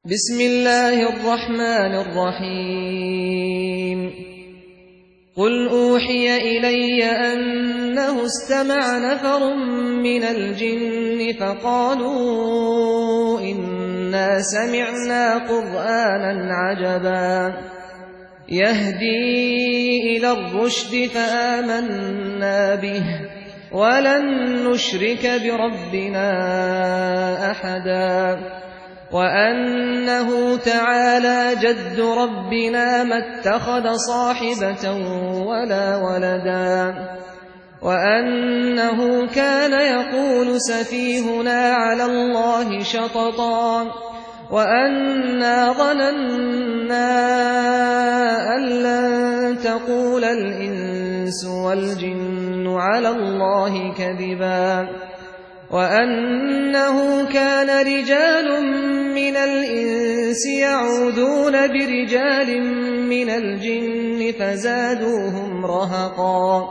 بسم الله الرحمن الرحيم قل أوحي إلي أنه استمع نفر من الجن فقالوا إنا سمعنا قرآنا عجبا يهدي إلى الرشد فآمنا به ولن نشرك بربنا أحدا وأنه تعالى جد ربنا ما اتخذ صاحبة ولا ولدا وأنه كان يقول سفيهنا على الله شططا وأنا ظننا أن لن تقول الإنس والجن على الله كذبا وأنه كان رجال من الإنس يعوذون برجال من الجن فزادوهم رهقا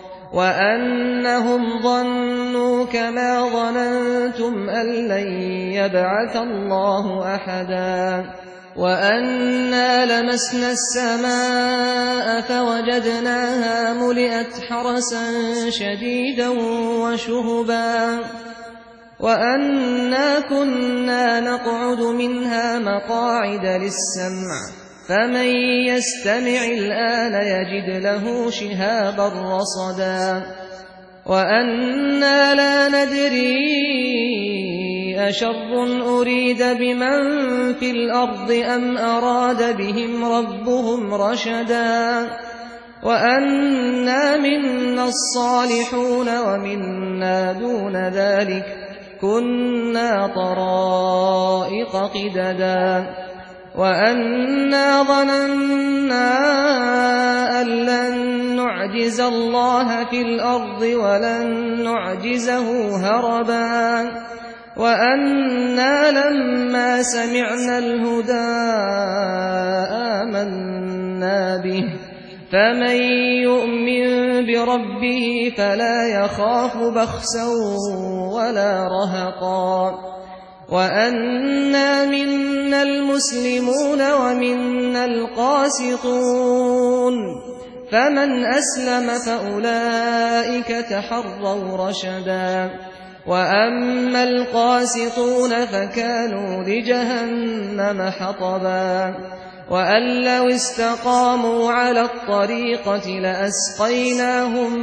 وأنهم ظنوا كما ظننتم أن لن يبعث الله أحدا وأنا لمسنا السماء فوجدناها ملئت حرسا شديدا وشهبا وأنا كنا نقعد منها مقاعد للسمع فمن يستمع الآن يجد له شهابا رصدا وأنا لا ندري أشر أريد بمن في الأرض أم أراد بهم ربهم رشدا وأنا منا الصالحون ومنا دون ذلك كنا طرائق قددا وأنا ظننا أن لن نعجز الله في الأرض ولن نعجزه هربا وأنا لما سمعنا الهدى آمنا به فمن يؤمن بربه فلا يخاف بخسا ولا رهقا وأنا منا المسلمون ومنا القاسطون فمن أسلم فأولئك تحروا رشدا وأما القاسطون فكانوا لجهنم حطبا وأن لو استقاموا على الطريقة لأسقيناهم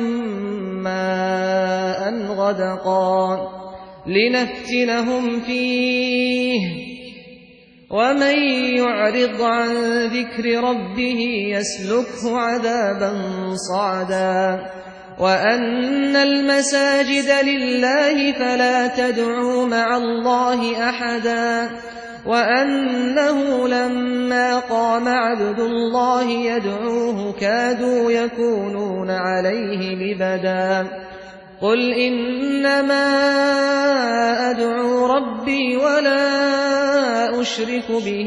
ماء غدقا لنفتنهم فيه ومن يعرض عن ذكر ربه يسلكه عذابا صعدا وأن المساجد لله فلا تدعوا مع الله أحدا وأنه لما قام عبد الله يدعوه كادوا يكونون عليه لبدا قل إنما أدعو ربي ولا أشرك به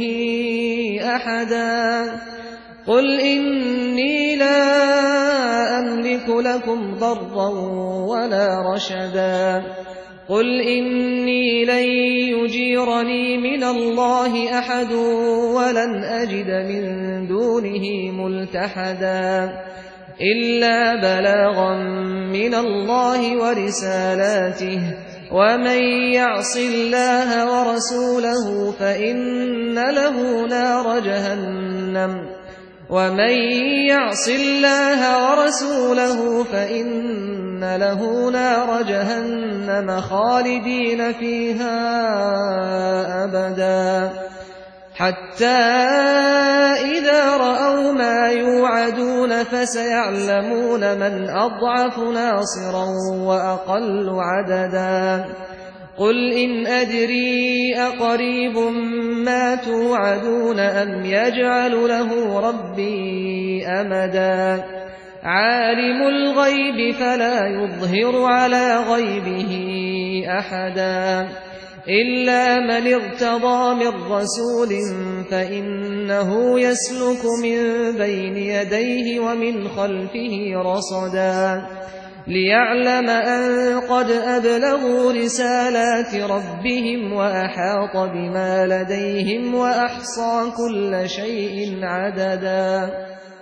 أحدا قل إني لا أملك لكم ضرا ولا رشدا قل إني لن يجيرني من الله أحد ولن أجد من دونه ملتحدا إلا بلاغا من الله ورسالاته ومن يعص الله ورسوله فإن له نار جهنم ومن يعص الله ورسوله فإن له نار جهنم خالدين فيها أبدا حتى إذا رأوا ما يوعدون فسيعلمون من أضعف ناصرا وأقل عددا قل إن أدري أقريب ما توعدون أم يجعل له ربي أمدا عالم الغيب فلا يظهر على غيبه أحدا إلا من ارتضى من رسول فإنه يسلك من بين يديه ومن خلفه رصدا ليعلم أن قد أبلغوا رسالات ربهم وأحاط بما لديهم وأحصى كل شيء عددا